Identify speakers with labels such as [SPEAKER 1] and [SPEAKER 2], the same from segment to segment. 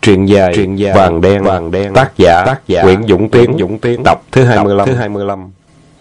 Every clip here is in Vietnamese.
[SPEAKER 1] Truyện dài Vàng đen, tác giả Nguyễn Dũng Tiến, tập thứ 25.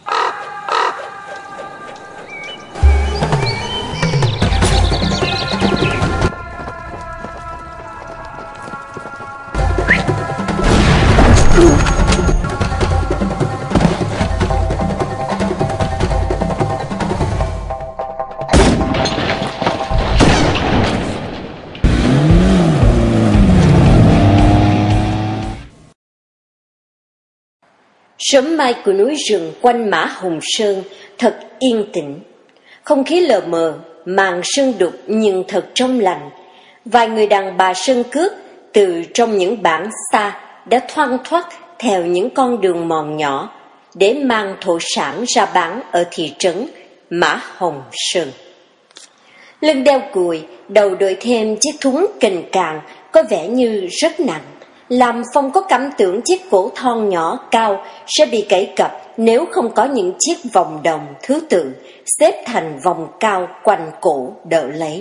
[SPEAKER 2] Sớm mai của núi rừng quanh Mã Hồng Sơn thật yên tĩnh. Không khí lờ mờ, màn sương đục nhưng thật trong lành. Vài người đàn bà sơn cước từ trong những bản xa đã thoăn thoắt theo những con đường mòn nhỏ để mang thổ sản ra bán ở thị trấn Mã Hồng Sơn. Lưng đeo cùi, đầu đội thêm chiếc thúng kềnh càng có vẻ như rất nặng, làm Phong có cảm tưởng chiếc cổ thon nhỏ cao sẽ bị gãy cập nếu không có những chiếc vòng đồng thứ tự xếp thành vòng cao quanh cổ đỡ lấy.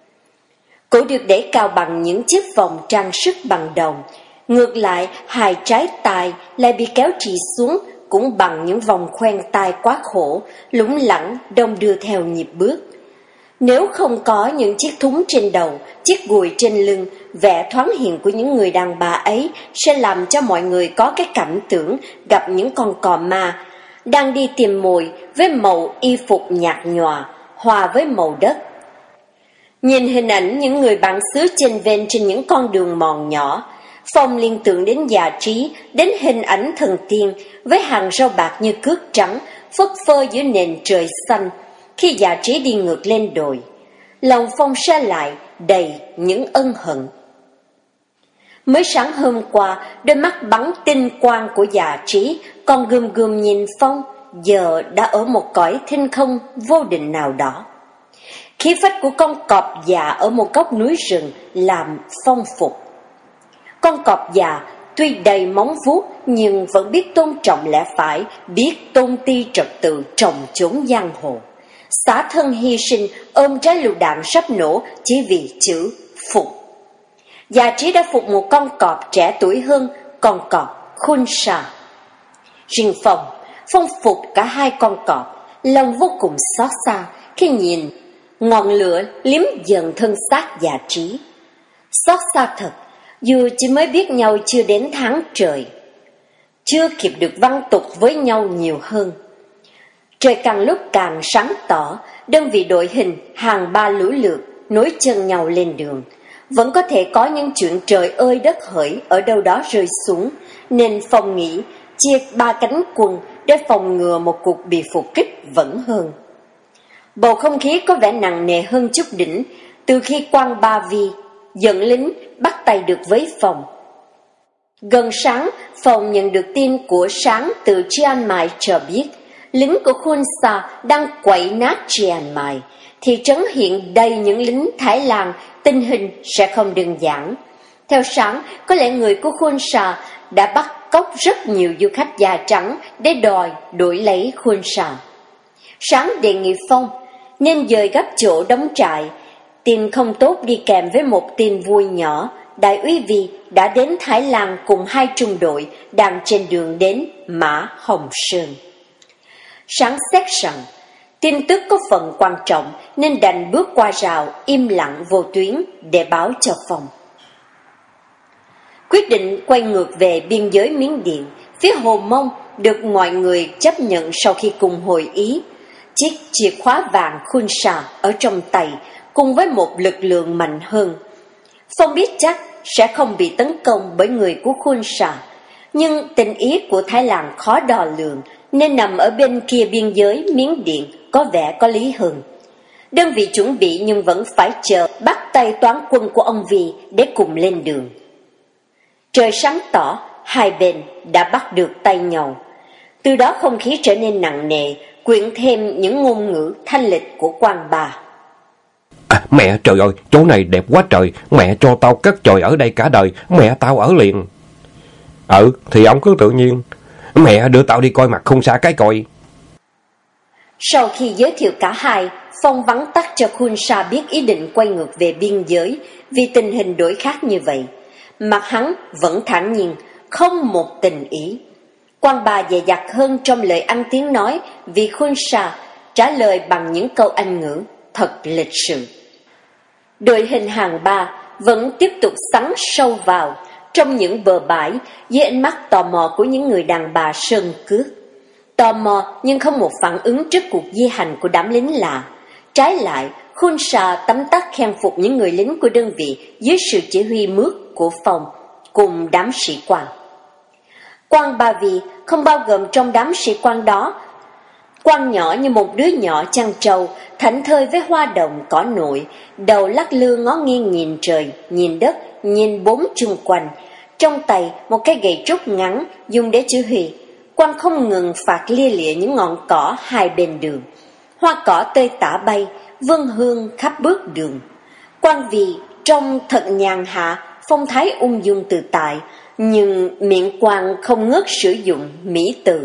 [SPEAKER 2] Cổ được để cao bằng những chiếc vòng trang sức bằng đồng, ngược lại hai trái tai lại bị kéo trì xuống cũng bằng những vòng khoen tai quá khổ, lủng lẳng đong đưa theo nhịp bước. Nếu không có những chiếc thúng trên đầu, chiếc gùi trên lưng, vẻ thoáng hiện của những người đàn bà ấy sẽ làm cho mọi người có cái cảm tưởng gặp những con cò ma đang đi tìm mồi với màu y phục nhạt nhòa, hòa với màu đất. Nhìn hình ảnh những người bản xứ chênh vênh trên những con đường mòn nhỏ, Phong liên tưởng đến già trí, đến hình ảnh thần tiên với hàng rau bạc như cước trắng, phất phơ giữa nền trời xanh. Khi già trí đi ngược lên đồi, lòng Phong sa lại đầy những ân hận. Mới sáng hôm qua, đôi mắt bắn tinh quang của già trí còn gườm gườm nhìn Phong, giờ đã ở một cõi thinh không vô định nào đó. Khí phách của con cọp già ở một góc núi rừng làm Phong phục. Con cọp già tuy đầy móng vuốt nhưng vẫn biết tôn trọng lẽ phải, biết tôn ti trật tự trong chốn giang hồ. Xả thân hy sinh ôm trái lựu đạn sắp nổ chỉ vì chữ phục. Già trí đã phục một con cọp trẻ tuổi hơn con cọp khôn xà. Riêng Phong phục cả hai con cọp, lòng vô cùng xót xa khi nhìn ngọn lửa liếm dần thân xác già trí. Xót xa thật, dù chỉ mới biết nhau chưa đến tháng trời, chưa kịp được văn tục với nhau nhiều hơn. Trời càng lúc càng sáng tỏ, đơn vị đội hình hàng ba lũ lượt nối chân nhau lên đường. Vẫn có thể có những chuyện trời ơi đất hỡi ở đâu đó rơi xuống, nên Phong nghĩ chia ba cánh quân để phòng ngừa một cuộc bị phục kích vẫn hơn. Bầu không khí có vẻ nặng nề hơn chút đỉnh từ khi Quan Ba Vi dẫn lính bắt tay được với Phong. Gần sáng, Phong nhận được tin của Sáng từ Chiang Mai cho biết lính của Khôn Sa đang quậy nát Chiang Mai. Thị trấn hiện đầy những lính Thái Lan, tình hình sẽ không đơn giản. Theo Sáng, có lẽ người của Khôn Sa đã bắt cóc rất nhiều du khách da trắng để đòi đổi lấy Khôn Sa. Sáng đề nghị Phong nên dời gấp chỗ đóng trại. Tin không tốt đi kèm với một tin vui nhỏ. Đại úy Vi đã đến Thái Lan cùng hai trung đội đang trên đường đến Mã Hồng Sơn. Sáng xét rằng tin tức có phần quan trọng nên đành bước qua rào im lặng vô tuyến để báo cho Phong. Quyết định quay ngược về biên giới Miến Điện, phía Hồ Mông được mọi người chấp nhận sau khi cùng hội ý. Chiếc chìa khóa vàng Khôn Sa ở trong tay cùng với một lực lượng mạnh hơn. Phong biết chắc sẽ không bị tấn công bởi người của Khôn Sa, nhưng tình ý của Thái Lan khó đo lường nên nằm ở bên kia biên giới Miến Điện có vẻ có lý hơn. Đơn vị chuẩn bị nhưng vẫn phải chờ bắt tay toán quân của ông Vi để cùng lên đường. Trời sáng tỏ, hai bên đã bắt được tay nhau. Từ đó không khí trở nên nặng nề, quyện thêm những ngôn ngữ thanh lịch của Quan Bà.
[SPEAKER 1] Mẹ, trời ơi, chỗ này đẹp quá trời, mẹ cho tao cất chòi ở đây cả đời, mẹ tao ở liền. Thì ông cứ tự nhiên, mẹ đưa tao đi coi mặt Khôn Sa cái coi.
[SPEAKER 2] Sau khi giới thiệu cả hai, Phong vắn tắt cho Khôn Sa biết ý định quay ngược về biên giới vì tình hình đổi khác như vậy. mặt hắn vẫn thản nhiên, không một tình ý. Quan bà dè dặt hơn trong lời ăn tiếng nói, vì Khuôn Sa trả lời bằng những câu Anh ngữ thật lịch sự. Đội hình hàng ba vẫn tiếp tục sắn sâu vào trong những bờ bãi dưới ánh mắt tò mò của những người đàn bà sơn cước. Tò mò nhưng không một phản ứng trước cuộc di hành của đám lính lạ. Trái lại, Khuôn Sa tấm tắc khen phục những người lính của đơn vị dưới sự chỉ huy mướt của Phong cùng đám sĩ quan. Quan Ba Vì không bao gồm trong đám sĩ quan đó. Quan nhỏ như một đứa nhỏ chăn trâu, thảnh thơi với hoa đồng cỏ nội, đầu lắc lư ngó nghiêng nhìn trời, nhìn đất, nhìn bốn chung quanh. Trong tay một cái gậy trúc ngắn dùng để chỉ huy. Quan không ngừng phạt lia lịa những ngọn cỏ hai bên đường. Hoa cỏ tơi tả bay, vươn hương khắp bước đường. Quan Vì trông thật nhàn hạ, phong thái ung dung tự tại, nhưng miệng quan không ngớt sử dụng mỹ từ.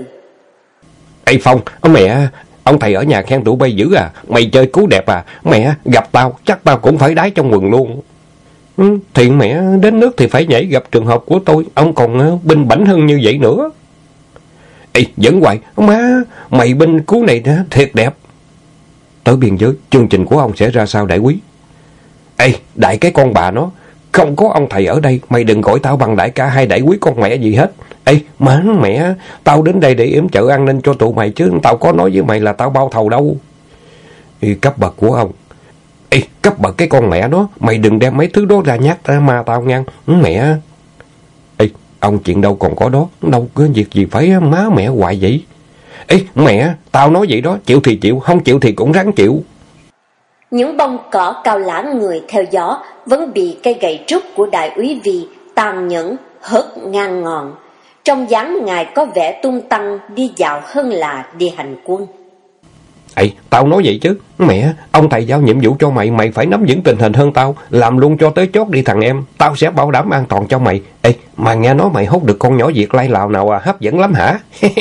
[SPEAKER 1] Ê Phong, mẹ, ông thầy ở nhà khen tụi bay dữ à, mày chơi cú đẹp à, mẹ, gặp tao, chắc tao cũng phải đái trong quần luôn. Thì mẹ, đến nước thì phải nhảy, gặp trường hợp của tôi, ông còn binh bảnh hơn như vậy nữa. Ê, dẫn hoài, má, mày binh cú này thiệt đẹp. Tới biên giới, chương trình của ông sẽ ra sao đại quý? Ê, đại cái con bà nó, không có ông thầy ở đây, mày đừng gọi tao bằng đại ca hay đại quý con mẹ gì hết. Ê, má mẹ, tao đến đây để yểm trợ an ninh cho tụi mày chứ tao có nói với mày là tao bao thầu đâu. Ê, cấp bậc của ông. Ê, cấp bậc cái con mẹ nó, mày đừng đem mấy thứ đó ra nhát ra mà tao ngang, mẹ. Ê, ông chuyện đâu còn có đó, đâu có việc gì phải má mẹ hoài vậy. Ê, mẹ, tao nói vậy đó, chịu thì chịu, không chịu thì cũng ráng chịu.
[SPEAKER 2] Những bông cỏ cao lãng người theo gió vẫn bị cây gậy trúc của đại úy Vi tàn nhẫn hớt ngang ngọn. Trong dáng ngài có vẻ tung tăng đi dạo hơn là đi hành quân.
[SPEAKER 1] Ê, tao nói vậy chứ, mẹ, ông thầy giao nhiệm vụ cho mày, mày phải nắm vững tình hình hơn tao, làm luôn cho tới chót đi thằng em, tao sẽ bảo đảm an toàn cho mày. Ê, mà nghe nói mày hốt được con nhỏ Việt Lai Lào nào à, hấp dẫn lắm hả?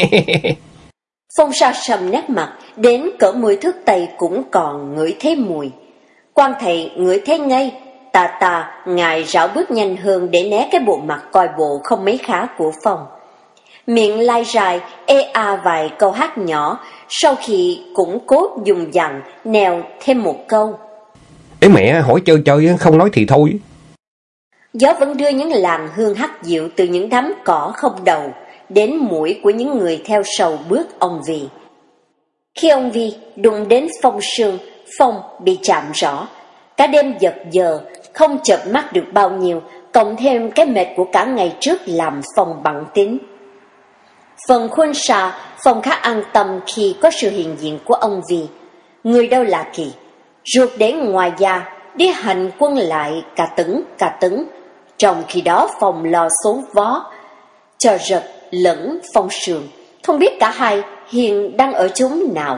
[SPEAKER 2] Phong Sa sầm nét mặt, đến cỡ 10 thước tay cũng còn ngửi thấy mùi. Quan thầy ngửi thấy ngay, tà ngài rảo bước nhanh hơn để né cái bộ mặt coi bộ không mấy khá của Phong. Miệng lai dài, vài câu hát nhỏ, sau khi cũng cố dùng dằn, nèo thêm một câu.
[SPEAKER 1] Ê mẹ, hỏi chơi chơi, không nói thì thôi.
[SPEAKER 2] Gió vẫn đưa những làn hương hắc dịu từ những đám cỏ không đầu đến mũi của những người theo sầu bước ông Vi. Khi ông Vi đụng đến Phong Sương, Phong bị chạm rõ. Cả đêm giật giờ, không chợp mắt được bao nhiêu, cộng thêm cái mệt của cả ngày trước làm Phong bặn tính. Phần Khuôn Sa, Phong khá an tâm khi có sự hiện diện của ông Vi. Người đâu lạ kỳ, ruột để ngoài da, đi hành quân lại cả tấn. Trong khi đó Phong lo số vó, cho Rật lẫn Phong Sương, không biết cả hai hiện đang ở chốn nào.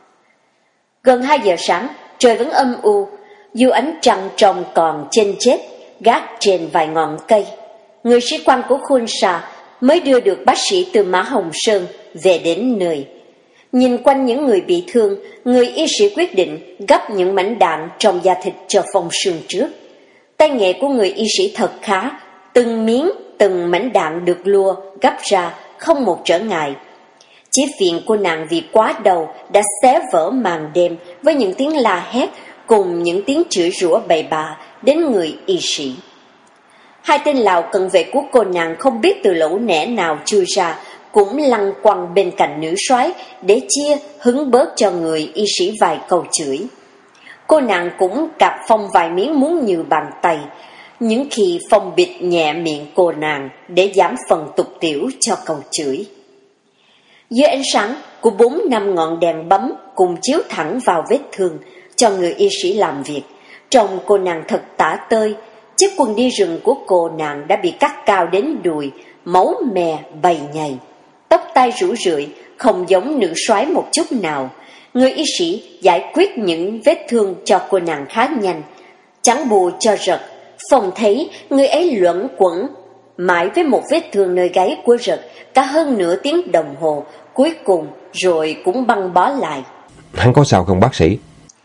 [SPEAKER 2] Gần 2 giờ sáng, trời vẫn âm u, dù ánh trăng trông còn chênh chết gác trên vài ngọn cây. Người sĩ quan của Khuôn Sa mới đưa được bác sĩ từ Mã Hồng Sơn về đến nơi. Nhìn quanh những người bị thương, người y sĩ quyết định gắp những mảnh đạn trong da thịt cho Phong Sương trước. Tay nghề của người y sĩ thật khá, từng miếng, từng mảnh đạn được lua, gắp ra, không một trở ngại. Chỉ phiền cô nàng vì quá đầu đã xé vỡ màn đêm với những tiếng la hét cùng những tiếng chửi rủa bậy bạ đến người y sĩ. Hai tên Lào cận vệ của cô nàng không biết từ lỗ nẻ nào chui ra, cũng lăn quăng bên cạnh nữ soái để chia hứng bớt cho người y sĩ vài câu chửi. Cô nàng cũng cạp Phong vài miếng muốn như bàn tay, những khi Phong bịt nhẹ miệng cô nàng để giảm phần tục tiểu cho câu chửi. Dưới ánh sáng của 4-5 ngọn đèn bấm cùng chiếu thẳng vào vết thương cho người y sĩ làm việc, trông cô nàng thật tả tơi. Chiếc quần đi rừng của cô nàng đã bị cắt cao đến đùi, máu mè bầy nhầy, tóc tai rủ rượi, không giống nữ soái một chút nào. Người y sĩ giải quyết những vết thương cho cô nàng khá nhanh. Chẳng bù cho Rật, Phong thấy người ấy luẩn quẩn mãi với một vết thương nơi gáy của Rật cả hơn nửa tiếng đồng hồ, cuối cùng rồi cũng băng bó lại.
[SPEAKER 1] Hắn có sao không bác sĩ?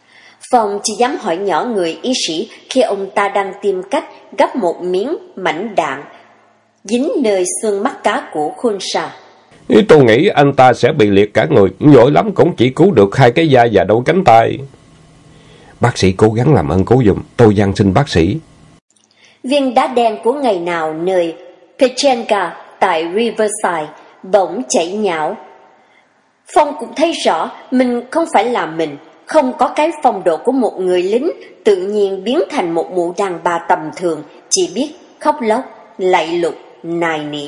[SPEAKER 2] Phong chỉ dám hỏi nhỏ người y sĩ khi ông ta đang tìm cách gắp một miếng mảnh đạn dính nơi xương mắt cá của Khôn-sa.
[SPEAKER 1] Tôi nghĩ anh ta sẽ bị liệt cả người, giỏi lắm cũng chỉ cứu được 2 cái da và đôi cánh tay. Bác sĩ cố gắng làm ơn cứu giùm, tôi van xin bác sĩ.
[SPEAKER 2] Viên đá đen của ngày nào nơi Pechenga tại Riverside bỗng chảy nhão. Phong cũng thấy rõ mình không phải là mình, không có cái phong độ của một người lính, tự nhiên biến thành một mụ đàn bà tầm thường, chỉ biết khóc lóc, lạy lục, nài nỉ.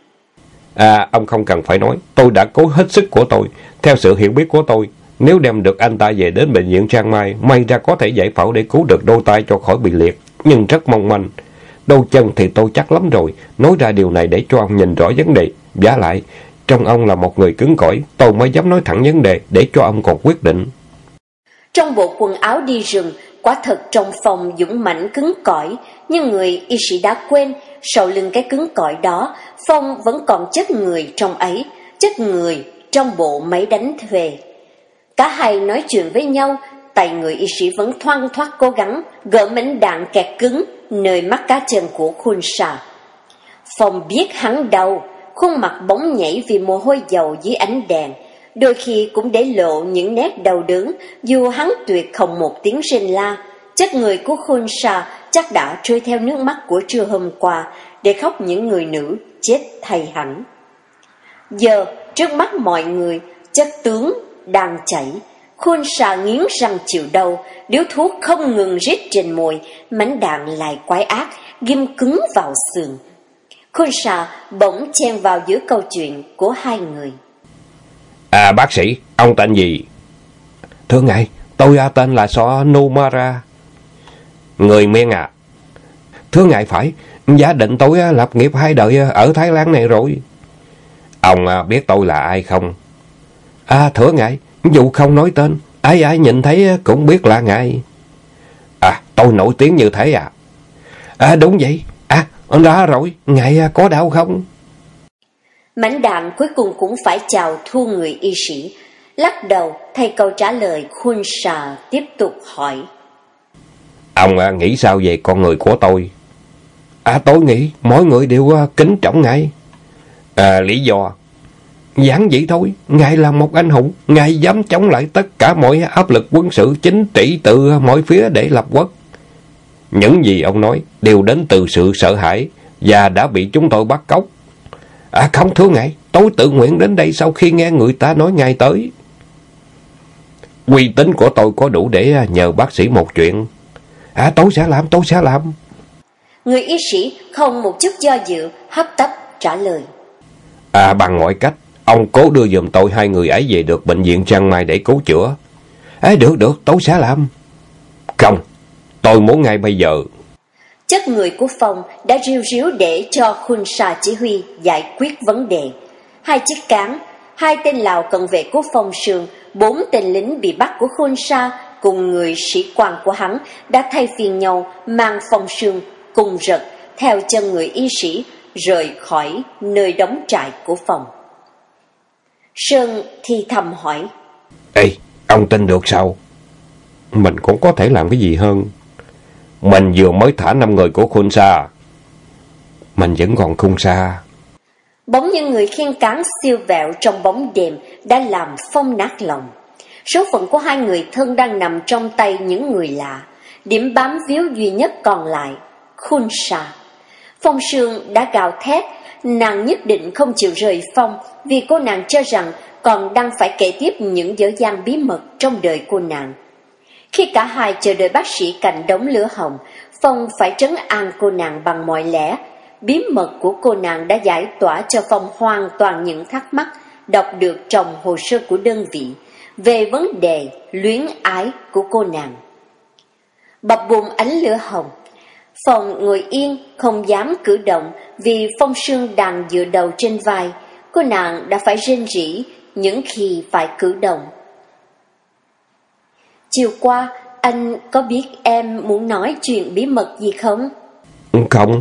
[SPEAKER 1] Ông không cần phải nói, tôi đã cố hết sức của tôi. Theo sự hiểu biết của tôi, nếu đem được anh ta về đến bệnh viện Chiang Mai, may ra có thể giải phẫu để cứu được đôi tay cho khỏi bị liệt, nhưng rất mong manh. Đôi chân thì tôi chắc lắm rồi, nói ra điều này để cho ông nhìn rõ vấn đề. Vả lại, trong ông là một người cứng cỏi, tôi mới dám nói thẳng vấn đề để cho ông còn quyết định.
[SPEAKER 2] Trong bộ quần áo đi rừng, quả thật trong phòng dũng mãnh cứng cỏi, nhưng người y sĩ đã quên, sau lưng cái cứng cỏi đó, Phong vẫn còn chất người trong ấy, chất người trong bộ máy đánh thuê. Cả hai nói chuyện với nhau, tay người y sĩ vẫn thoăn thoắt cố gắng gỡ mảnh đạn kẹt cứng nơi mắt cá chân của Khôn-sa. Phong biết hắn đau, khuôn mặt bóng nhảy vì mồ hôi dầu dưới ánh đèn, đôi khi cũng để lộ những nét đau đớn, dù hắn tuyệt không một tiếng rên la. Chất người của Khôn-sa chắc đã trôi theo nước mắt của trưa hôm qua để khóc những người nữ chết thay hắn. Giờ trước mắt mọi người, chất tướng đang chảy. Khôn-sa nghiến răng chịu đau, điếu thuốc không ngừng rít trên môi, mảnh đạn lại quái ác ghim cứng vào xương. Khôn-sa bỗng chen vào giữa câu chuyện của hai người.
[SPEAKER 1] Bác sĩ, ông tên gì? Thưa ngài, tôi tên là Sonomara. Người Miên à? Thưa ngài phải, gia đình tôi lập nghiệp 2 đời ở Thái Lan này rồi. Ông biết tôi là ai không? Thưa ngài, dù không nói tên, ai nhìn thấy cũng biết là ngài. Tôi nổi tiếng như thế à? Đúng vậy. Ra rồi, ngài có đau không?
[SPEAKER 2] Mảnh đạn cuối cùng cũng phải chào thua người y sĩ. Lắc đầu thay câu trả lời, Khôn-sa tiếp tục hỏi.
[SPEAKER 1] Ông nghĩ sao về con người của tôi? Tôi nghĩ mỗi người đều kính trọng ngài. Lý do? Giản dị thôi, ngài là một anh hùng, ngài dám chống lại tất cả mọi áp lực quân sự chính trị từ mọi phía để lập quốc. Những gì ông nói đều đến từ sự sợ hãi và đã bị chúng tôi bắt cóc. Không thưa ngài, tôi tự nguyện đến đây sau khi nghe người ta nói ngài tới. Uy tín của tôi có đủ để nhờ bác sĩ một chuyện. Tôi sẽ làm.
[SPEAKER 2] Người y sĩ không một chút do dự, hấp tấp trả lời.
[SPEAKER 1] Bằng mọi cách, ông cố đưa giùm tôi 2 người ấy về được bệnh viện Chiang Mai để cứu chữa. Được, tôi sẽ làm. Không, tôi muốn ngay bây giờ.
[SPEAKER 2] Chất người của Phong đã ríu ríu để cho Khôn-sa chỉ huy giải quyết vấn đề. 2 chiếc cáng, 2 tên Lào cận vệ của Phong Sương, 4 tên lính bị bắt của Khôn-sa cùng người sĩ quan của hắn đã thay phiên nhau mang Phong Sương cùng rật theo chân người y sĩ rời khỏi nơi đóng trại của Phong. Sơn thì thầm hỏi.
[SPEAKER 1] Ông tin được sao? Mình cũng có thể làm cái gì hơn. Mình vừa mới thả 5 người của Khôn-sa. Mình vẫn còn không xa.
[SPEAKER 2] Bóng những người khiêng cáng siêu vẹo trong bóng đêm đã làm Phong nát lòng. Số phận của 2 người thân đang nằm trong tay những người lạ. Điểm bám víu duy nhất còn lại, Khôn-sa. Phong Sương đã gào thét, nàng nhất định không chịu rời Phong vì cô nàng cho rằng còn đang phải kể tiếp những dở dang bí mật trong đời cô nàng. Khi cả hai chờ đợi bác sĩ cạnh đống lửa hồng, Phong phải trấn an cô nàng bằng mọi lẽ. Bí mật của cô nàng đã giải tỏa cho Phong hoàn toàn những thắc mắc đọc được trong hồ sơ của đơn vị về vấn đề luyến ái của cô nàng. Bập bùng ánh lửa hồng, Phong ngồi yên không dám cử động vì Phong Sương đang dựa đầu trên vai. Cô nàng đã phải rên rỉ những khi phải cử động. Chiều qua, anh có biết em muốn nói chuyện bí mật gì không?
[SPEAKER 1] Không.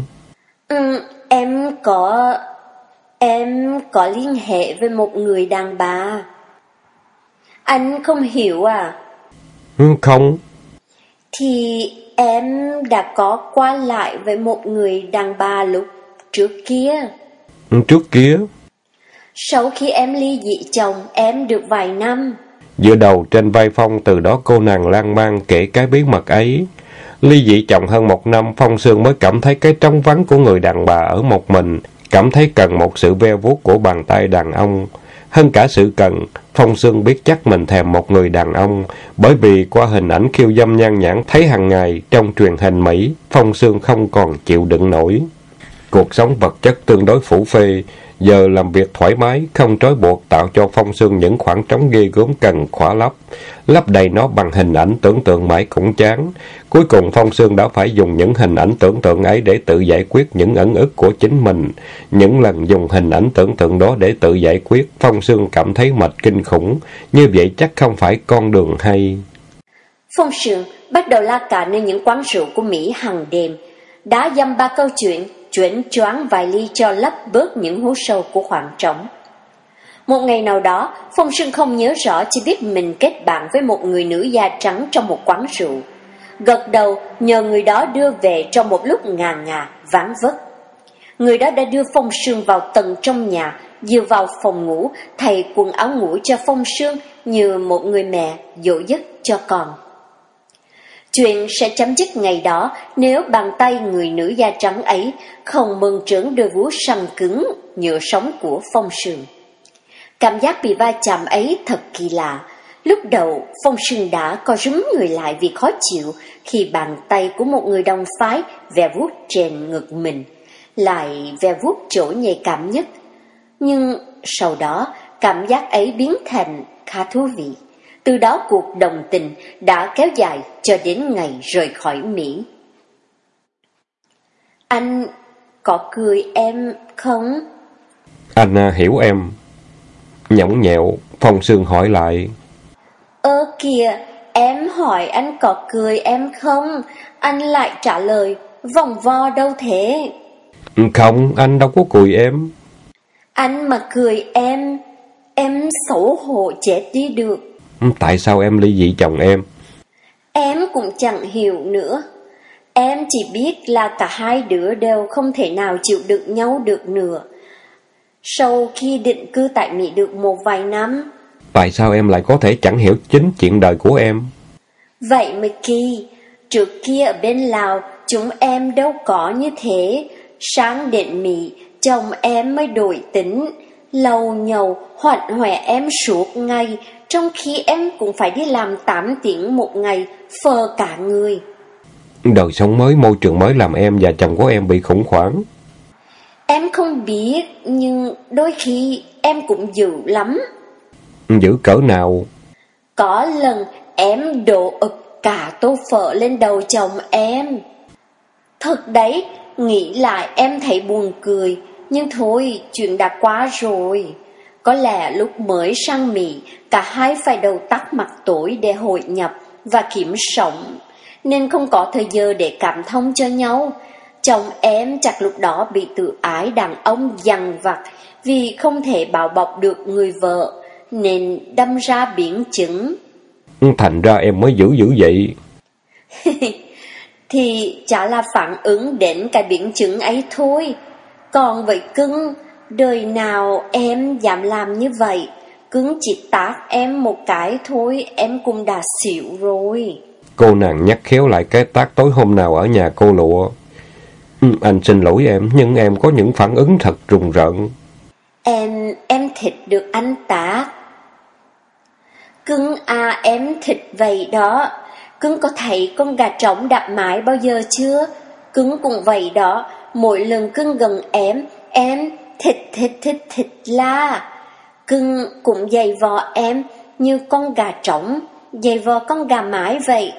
[SPEAKER 2] Em có liên hệ với một người đàn bà. Anh không hiểu à?
[SPEAKER 1] Không.
[SPEAKER 2] Thì em đã có qua lại với một người đàn bà lúc trước kia.
[SPEAKER 1] Trước kia?
[SPEAKER 2] Sau khi em ly dị chồng em được vài năm.
[SPEAKER 1] Dựa đầu trên vai Phong, từ đó cô nàng lan man kể cái bí mật ấy. Ly dị chồng hơn 1 năm, Phong Sương mới cảm thấy cái trống vắng của người đàn bà ở một mình, cảm thấy cần một sự ve vuốt của bàn tay đàn ông. Hơn cả sự cần, Phong Sương biết chắc mình thèm một người đàn ông, bởi vì qua hình ảnh khiêu dâm nhan nhãn thấy hàng ngày trong truyền hình Mỹ, Phong Sương không còn chịu đựng nổi. Cuộc sống vật chất tương đối phủ phê, giờ làm việc thoải mái, không trói buộc tạo cho Phong Sương những khoảng trống ghê gớm cần khỏa lấp. Lấp đầy nó bằng hình ảnh tưởng tượng mãi cũng chán. Cuối cùng Phong Sương đã phải dùng những hình ảnh tưởng tượng ấy để tự giải quyết những ẩn ức của chính mình. Những lần dùng hình ảnh tưởng tượng đó để tự giải quyết, Phong Sương cảm thấy mệt kinh khủng. Như vậy chắc không phải con đường hay.
[SPEAKER 2] Phong Sương bắt đầu la cà nơi những quán rượu của Mỹ hàng đêm, đã dăm ba câu chuyện, chuyển choáng vài ly cho lấp bớt những hố sâu của khoảng trống. Một ngày nào đó, Phong Sương không nhớ rõ, chỉ biết mình kết bạn với một người nữ da trắng trong một quán rượu. Gật đầu nhờ người đó đưa về trong một lúc ngà ngà, ván vất. Người đó đã đưa Phong Sương vào tầng trong nhà, dìu vào phòng ngủ, thay quần áo ngủ cho Phong Sương như một người mẹ dỗ giấc cho con. Chuyện sẽ chấm dứt ngày đó nếu bàn tay người nữ da trắng ấy không mơn trớn đôi vú săn cứng, nhựa sống của Phong Sương. Cảm giác bị va chạm ấy thật kỳ lạ. Lúc đầu, Phong Sương đã co rúm người lại vì khó chịu khi bàn tay của một người đồng phái ve vuốt trên ngực mình, lại ve vuốt chỗ nhạy cảm nhất. Nhưng sau đó, cảm giác ấy biến thành khá thú vị. Từ đó cuộc đồng tình đã kéo dài cho đến ngày rời khỏi Mỹ. Anh có cười em không?
[SPEAKER 1] Anh hiểu em. Nhõng nhẽo, Phong Sương hỏi lại.
[SPEAKER 2] Kìa, em hỏi anh có cười em không? Anh lại trả lời vòng vo đâu thế?
[SPEAKER 1] Không, anh đâu có cười em.
[SPEAKER 2] Anh mà cười em xấu hổ chết đi được.
[SPEAKER 1] Tại sao em ly dị chồng em?
[SPEAKER 2] Em cũng chẳng hiểu nữa. Em chỉ biết là cả hai đứa đều không thể nào chịu đựng nhau được nữa. Sau khi định cư tại Mỹ được một vài năm.
[SPEAKER 1] Tại sao em lại có thể chẳng hiểu chính chuyện đời của em?
[SPEAKER 2] Vậy mới kỳ. Trước kia ở bên Lào, chúng em đâu có như thế. Sang đến Mỹ, chồng em mới đổi tính. Lầu nhầu, hoạnh hoẹ em suốt ngày, trong khi em cũng phải đi làm 8 tiếng một ngày, phờ cả người.
[SPEAKER 1] Đời sống mới, môi trường mới làm em và chồng của em bị khủng hoảng.
[SPEAKER 2] Em không biết, nhưng đôi khi em cũng dữ lắm.
[SPEAKER 1] Dữ cỡ nào?
[SPEAKER 2] Có lần em đổ ực cả tô phở lên đầu chồng em. Thật đấy, nghĩ lại em thấy buồn cười, nhưng thôi, chuyện đã qua rồi. Có lẽ lúc mới sang Mỹ, cả hai phải đầu tắt mặt tối để hội nhập và kiếm sống, nên không có thời giờ để cảm thông cho nhau. Chồng em chắc lúc đó bị tự ái đàn ông dằn vặt vì không thể bảo bọc được người vợ, nên đâm ra biến chứng.
[SPEAKER 1] Thành ra em mới dữ vậy.
[SPEAKER 2] Thì chả là phản ứng đến cái biến chứng ấy thôi. Còn với cưng, đời nào em dám làm như vậy. Cưng chỉ tát em một cái thôi, em cũng đã xỉu rồi.
[SPEAKER 1] Cô nàng nhắc khéo lại cái tát tối hôm nào ở nhà cô Lụa. Anh xin lỗi em, nhưng em có những phản ứng thật rùng rợn.
[SPEAKER 2] Em thịt được anh tát. Cưng à, em thịt vậy đó. Cưng có thấy con gà trống đạp mái bao giờ chưa? Cưng cũng vậy đó. Mỗi lần cưng gần em thịt la. Cưng cũng giày vò em như con gà trống giày vò con gà mái vậy.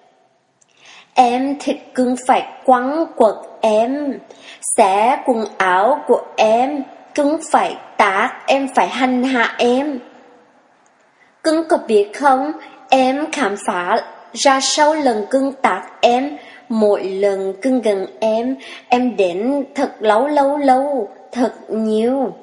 [SPEAKER 2] Em thịt cưng phải quăng quật em, xé quần áo của em, cưng phải tát em, phải hành hạ em. Cưng có biết không, em khám phá ra sau lần cưng tát em, mỗi lần cưng gần em đến thật lâu, thật nhiều.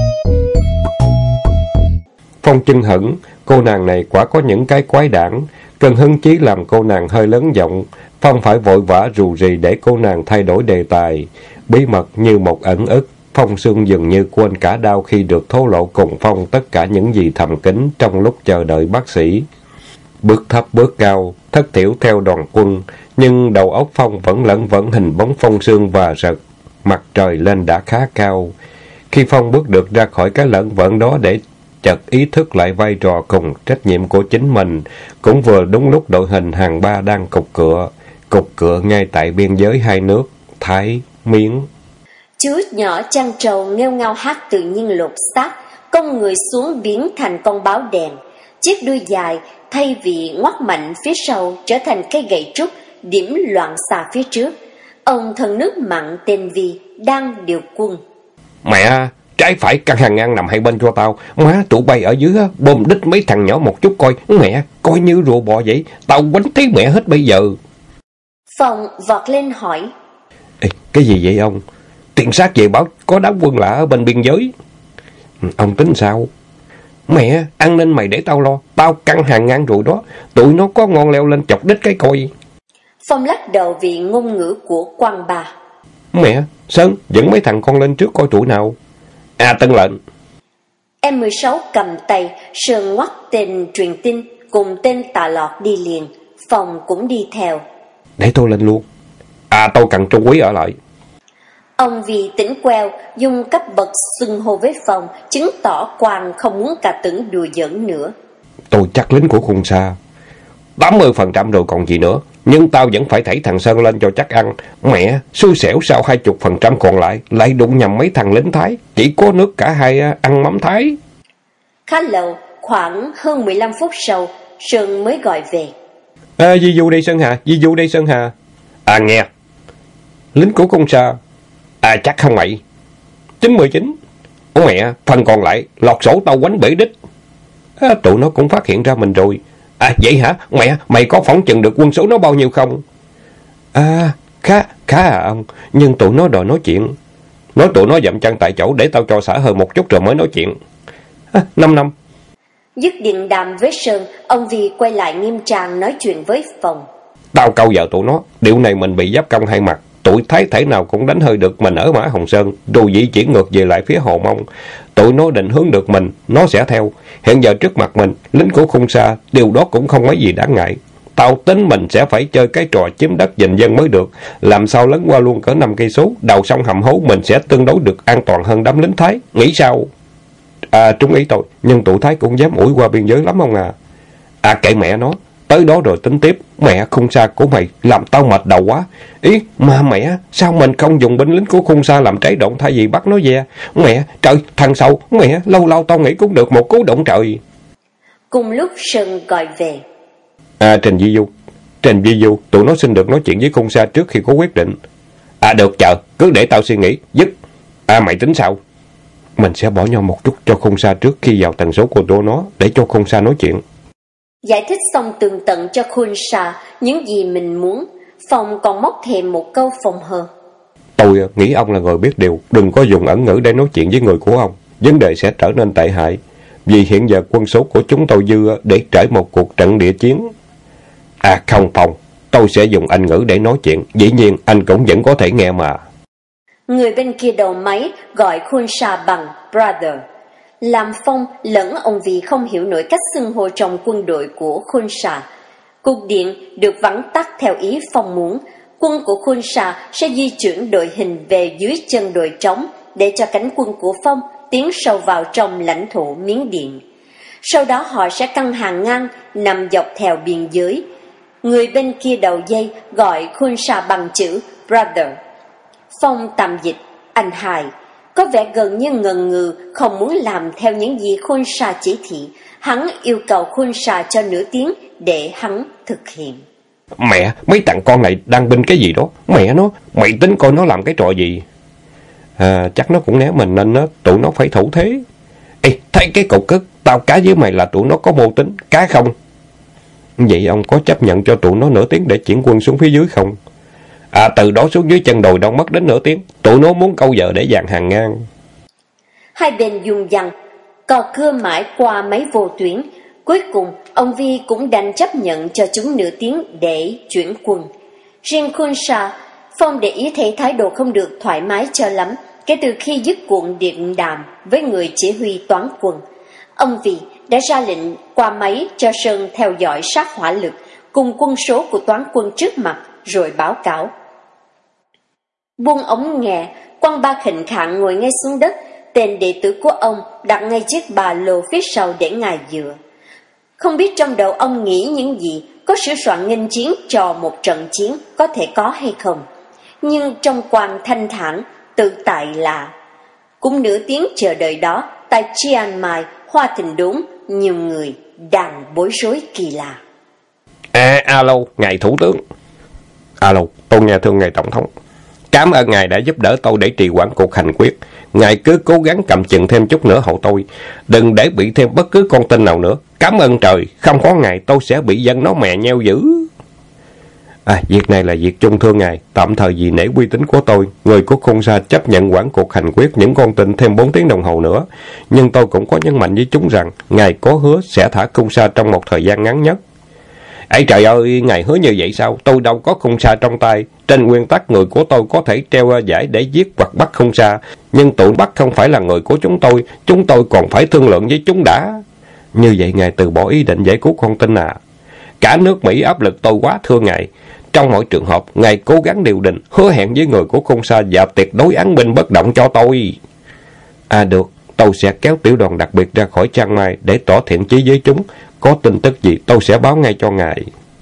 [SPEAKER 1] Phong Chưng hững, cô nàng này quả có những cái quái đản. Cơn hứng chí làm cô nàng hơi lớn giọng. Phong phải vội vã rù rì để cô nàng thay đổi đề tài. Bí mật như một ẩn ức. Phong Sương dường như quên cả đau khi được thổ lộ cùng Phong tất cả những gì thầm kín trong lúc chờ đợi bác sĩ. Bước thấp bước cao, thất thiểu theo đoàn quân, nhưng đầu óc Phong vẫn lẫn vẫn hình bóng Phong Sương và Rật. Mặt trời lên đã khá cao. Khi Phong bước được ra khỏi cái lẫn vẩn đó để chợt ý thức lại vai trò cùng trách nhiệm của chính mình, cũng vừa đúng lúc đội hình hàng ba đang cục cựa ngay tại biên giới hai nước Thái, Miến.
[SPEAKER 2] Chú nhỏ chăn trầu nghêu ngao hát tự nhiên lột xác, cong người xuống biến thành con báo đèn. Chiếc đuôi dài thay vì ngoắt mạnh phía sau trở thành cây gậy trúc điểm loạn xạ phía trước. Ông thần nước mặn tên Vi đang điều quân.
[SPEAKER 1] Mẹ, trái phải căn hàng ngang nằm hai bên cho tao. Má tụi bay ở dưới bom đít mấy thằng nhỏ một chút coi. Mẹ, coi như rùa bò vậy. Tao quánh thấy mẹ hết bây giờ.
[SPEAKER 2] Phong vọt lên hỏi.
[SPEAKER 1] Ê, cái gì vậy ông? Tiền sát về báo có đám quân lạ ở bên biên giới. Ông tính sao? Mẹ, an ninh mày để tao lo. Tao căn hàng ngang rồi đó. Tụi nó có ngon leo lên chọc đít cái coi.
[SPEAKER 2] Phong lắc đầu vì ngôn ngữ của quan bà.
[SPEAKER 1] Mẹ, Sơn, dẫn mấy thằng con lên trước coi tụi nào. Tân lệnh.
[SPEAKER 2] M16 cầm tay, Sơn ngoắt tên truyền tin cùng tên Tạ Lọt đi liền. Phong cũng đi theo.
[SPEAKER 1] Để tôi lên luôn. Tôi cần Trung Quý ở lại.
[SPEAKER 2] Ông vì tỉnh queo dùng cấp bậc xưng hô với Phong, chứng tỏ quan không muốn cả tưởng đùa giỡn nữa.
[SPEAKER 1] Tôi chắc lính của khung xa 80% rồi còn gì nữa. Nhưng tao vẫn phải thảy thằng Sơn lên cho chắc ăn. Mẹ, xui xẻo sao 20% còn lại đụng nhầm mấy thằng lính Thái. Chỉ có nước cả hai ăn mắm Thái.
[SPEAKER 2] Khá lâu, khoảng hơn 15 phút sau, Sơn mới gọi về.
[SPEAKER 1] Di du đây Sơn Hà, di du đây Sơn Hà. Nghe. Lính của khung xa. Chắc không mày. 99. Mẹ, phần còn lại lọt sổ tao quánh bể đích. Tụi nó cũng phát hiện ra mình rồi. Vậy hả? Mẹ, mày có phỏng chừng được quân số nó bao nhiêu không? Khá ông. Nhưng tụi nó đòi nói chuyện. Nói tụi nó dậm chân tại chỗ để tao cho xả hơi một chút rồi mới nói chuyện. 5 năm.
[SPEAKER 2] Dứt điện đàm với Sơn, ông Vì quay lại nghiêm trang nói chuyện với Phong.
[SPEAKER 1] Tao câu vợ tụi nó. Điều này mình bị giáp công hai mặt. Tụi Thái thể nào cũng đánh hơi được mình ở Mã Hồng Sơn, rồi di chuyển ngược về lại phía Hồ Mông. Tụi nó định hướng được mình, nó sẽ theo. Hiện giờ trước mặt mình, lính của khung xa, điều đó cũng không mấy gì đáng ngại. Tao tính mình sẽ phải chơi cái trò chiếm đất giành dân mới được. Làm sao lấn qua luôn cỡ 5 cây số, đào sông hầm hố mình sẽ tương đối được an toàn hơn đám lính Thái. Nghĩ sao? Trúng ý tôi, nhưng tụi Thái cũng dám ủi qua biên giới lắm ông à. Kệ mẹ nó. Tới đó rồi tính tiếp. Mẹ, khung xa của mày làm tao mệt đầu quá. Ý, mà mẹ, sao mình không dùng binh lính của khung xa làm trái động thay vì bắt nó về? Mẹ, trời, thằng sau, mẹ, lâu lâu tao nghĩ cũng được một cú động trời.
[SPEAKER 2] Cùng lúc Sơn gọi về.
[SPEAKER 1] Trình Vi Du, tụi nó xin được nói chuyện với khung xa trước khi có quyết định. Được, chờ, cứ để tao suy nghĩ, dứt. Mày tính sao? Mình sẽ bỏ nhau một chút cho khung xa trước khi vào tần số của tụi nó, để cho khung xa nói chuyện.
[SPEAKER 2] Giải thích xong tường tận cho Khun Sa những gì mình muốn, Phong còn móc thêm một câu phòng hờ.
[SPEAKER 1] Tôi nghĩ ông là người biết điều, đừng có dùng ẩn ngữ để nói chuyện với người của ông. Vấn đề sẽ trở nên tệ hại, vì hiện giờ quân số của chúng tôi dư để trải một cuộc trận địa chiến. Không Phong, tôi sẽ dùng Anh ngữ để nói chuyện, dĩ nhiên anh cũng vẫn có thể nghe mà.
[SPEAKER 2] Người bên kia đầu máy gọi Khun Sa bằng brother. Làm Phong lẫn ông Vì không hiểu nổi cách xưng hô trong quân đội của Khun Sa. Cuộc điện được vắn tắt theo ý Phong muốn. Quân của Khun Sa sẽ di chuyển đội hình về dưới chân đồi trống để cho cánh quân của Phong tiến sâu vào trong lãnh thổ Miến Điện. Sau đó họ sẽ căng hàng ngang nằm dọc theo biên giới. Người bên kia đầu dây gọi Khun Sa bằng chữ brother. Phong tạm dịch anh hai. Có vẻ gần như ngần ngừ, không muốn làm theo những gì Khun Sa chỉ thị. Hắn yêu cầu Khun Sa cho nửa tiếng để hắn thực hiện.
[SPEAKER 1] Mẹ, mấy thằng con này đang binh cái gì đó? Mẹ nó, mày tính coi nó làm cái trò gì? Chắc nó cũng né mình nên tụi nó phải thủ thế. Ê, thấy cái cục cức, tao cá với mày là tụi nó có mưu tính, cá không? Vậy ông có chấp nhận cho tụi nó nửa tiếng để chuyển quân xuống phía dưới không? Từ đó xuống dưới chân đồi đâu mất đến nửa tiếng. Tụi nó muốn câu giờ để dàn hàng ngang.
[SPEAKER 2] Hai bên dùng dằn, cò cưa mãi qua máy vô tuyến. Cuối cùng, ông Vi cũng đành chấp nhận cho chúng nửa tiếng để chuyển quân. Riêng Khunsha, Phong để ý thấy thái độ không được thoải mái cho lắm kể từ khi dứt cuộc điện đàm với người chỉ huy toán quân. Ông Vi đã ra lệnh qua máy cho Sơn theo dõi sát hỏa lực cùng quân số của toán quân trước mặt rồi báo cáo. Buông ống nghe, quan ba khệnh khạng ngồi ngay xuống đất, tên đệ tử của ông đặt ngay chiếc ba lô phía sau để ngài dựa. Không biết trong đầu ông nghĩ những gì, có sửa soạn nghênh chiến cho một trận chiến có thể có hay không. Nhưng trong quan thanh thản, tự tại là cũng nửa tiếng chờ đợi đó, tại Chiang Mai, Hoa Tình Đốn, nhiều người đang bối rối kỳ lạ.
[SPEAKER 1] Alo, ngài thủ tướng. Alo, tôi nghe thưa ngài tổng thống. Cảm ơn ngài đã giúp đỡ tôi để trì hoãn cuộc hành quyết. Ngài cứ cố gắng cầm chừng thêm chút nữa hộ tôi, đừng để bị thêm bất cứ con tin nào nữa. Cảm ơn trời, không có ngài tôi sẽ bị dân nó mè nheo dữ. Việc này là việc chung thưa ngài. Tạm thời vì nể uy tín của tôi, người của Khunsha chấp nhận hoãn cuộc hành quyết những con tin thêm 4 tiếng đồng hồ nữa. Nhưng tôi cũng có nhấn mạnh với chúng rằng ngài có hứa sẽ thả Khunsha trong một thời gian ngắn nhất. Ấy trời ơi, ngài hứa như vậy sao? Tôi đâu có Khunsha trong tay. Trên nguyên tắc người của tôi có thể treo giải để giết hoặc bắt Khunsha, nhưng tụi bắt không phải là người của chúng tôi còn phải thương lượng với chúng đã. Như vậy ngài từ bỏ ý định giải cứu con tin à? Cả nước Mỹ áp lực tôi quá thưa ngài. Trong mọi trường hợp, ngài cố gắng điều đình, hứa hẹn với người của Khunsha và tuyệt đối án binh bất động cho tôi. Được, tôi sẽ kéo tiểu đoàn đặc biệt ra khỏi Chiang Mai để tỏ thiện chí với chúng. Có tin tức gì tôi sẽ báo ngay cho ngài.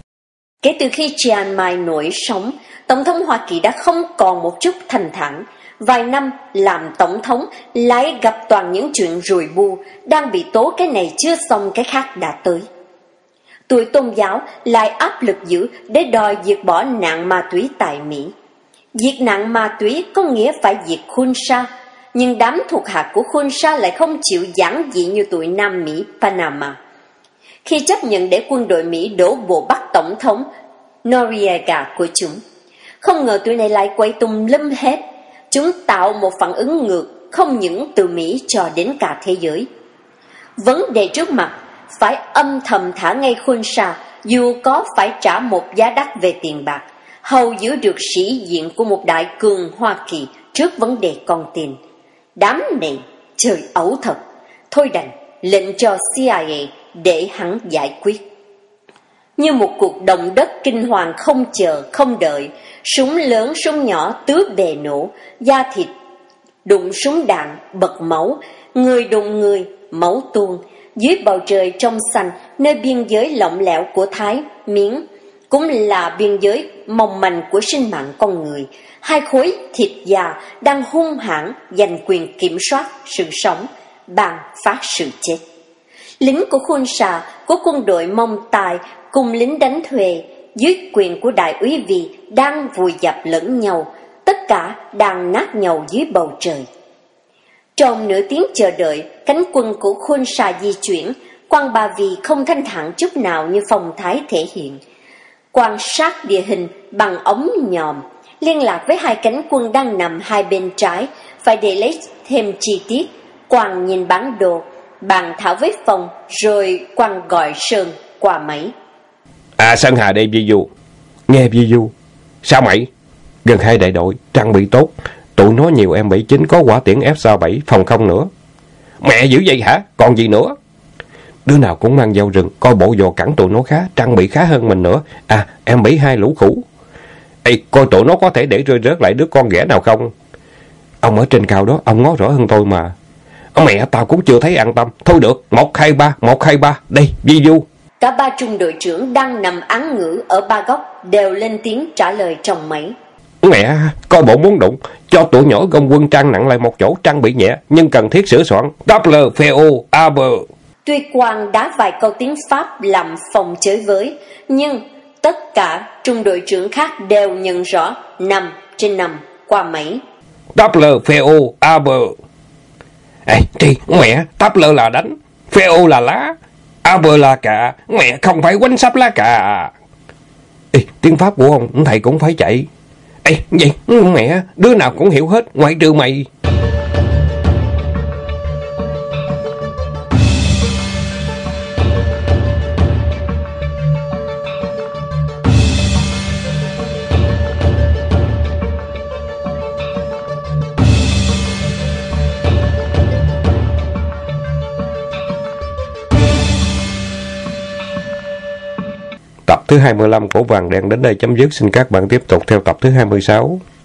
[SPEAKER 2] Kể từ khi Chiang Mai nổi sóng, Tổng thống Hoa Kỳ đã không còn một chút thanh thản. Vài năm làm tổng thống lại gặp toàn những chuyện rùi bu, đang bị tố cái này chưa xong cái khác đã tới. Tụi tôn giáo lại áp lực dữ để đòi diệt bỏ nạn ma túy tại Mỹ. Diệt nạn ma túy có nghĩa phải diệt Khunsha, nhưng đám thuộc hạ của Khunsha lại không chịu giản dị như tụi Nam Mỹ Panama. Khi chấp nhận để quân đội Mỹ đổ bộ bắt tổng thống Noriega của chúng, không ngờ tụi này lại quay tung lum hết. Chúng tạo một phản ứng ngược không những từ Mỹ cho đến cả thế giới. Vấn đề trước mặt phải âm thầm thả ngay Khunsha, dù có phải trả một giá đắt về tiền bạc, hầu giữ được sĩ diện của một đại cường Hoa Kỳ trước vấn đề con tin. Đám này trời ẩu thật, thôi đành lệnh cho CIA để hắn giải quyết. Như một cuộc động đất kinh hoàng không chờ không đợi, súng lớn súng nhỏ tứ bề nổ, da thịt đụng súng đạn bật máu, người đụng người, máu tuôn. Dưới bầu trời trong xanh, nơi biên giới lỏng lẻo của Thái, Miến, cũng là biên giới mong manh của sinh mạng con người, hai khối thịt già đang hung hãn giành quyền kiểm soát sự sống, ban phát sự chết. Lính của Khunsha, của quân đội Mông Tài cùng lính đánh thuê dưới quyền của đại úy Vì đang vùi dập lẫn nhau, tất cả đang nát nhau dưới bầu trời. Trong nửa tiếng chờ đợi, cánh quân của Khunsha di chuyển, quan Ba Vì không thanh thản chút nào như phong thái thể hiện. Quan sát địa hình bằng ống nhòm, liên lạc với hai cánh quân đang nằm hai bên trái, phải để lấy thêm chi tiết. Quan nhìn bản đồ, bàn thảo với Phong, rồi Quan gọi Sơn qua máy.
[SPEAKER 1] Sơn Hà đây Vi Du. Nghe Vi Du. Sao mày? Gần 2 đại đội, trang bị tốt. Tụi nó nhiều M79 có hỏa tiễn F-67, phòng không nữa. Mẹ dữ vậy hả? Còn gì nữa? Đứa nào cũng mang dao rừng, coi bộ dò cẳng tụi nó khá, trang bị khá hơn mình nữa. M72 lũ khủ. Ê, coi tụi nó có thể để rơi rớt lại đứa con ghẻ nào không? Ông ở trên cao đó, ông ngó rõ hơn tôi mà. Mẹ, tao cũng chưa thấy an tâm. Thôi được, 123, đây, Vi Du.
[SPEAKER 2] Cả ba trung đội trưởng đang nằm án ngữ ở ba góc đều lên tiếng trả lời trong máy.
[SPEAKER 1] Mẹ, coi bộ muốn đụng, cho tụi nhỏ gom quân trang nặng lại một chỗ, trang bị nhẹ, nhưng cần thiết sửa soạn. Doppler, PO, AB.
[SPEAKER 2] Tuy Quang đá vài câu tiếng Pháp làm Phong chới với, nhưng tất cả trung đội trưởng khác đều nhận rõ 5/5 qua máy.
[SPEAKER 1] Doppler, PO, AB. Ê, thì mẹ, Doppler là đánh, PO là lá, AB là cà, mẹ không phải quánh sắp lá cà. Ê, tiếng Pháp của ông, thầy cũng phải chạy. Ê, gì? Mẹ, đứa nào cũng hiểu hết, ngoại trừ mày. Tập thứ 25 của Vàng Đen đến đây chấm dứt. Xin các bạn tiếp tục theo tập thứ 26.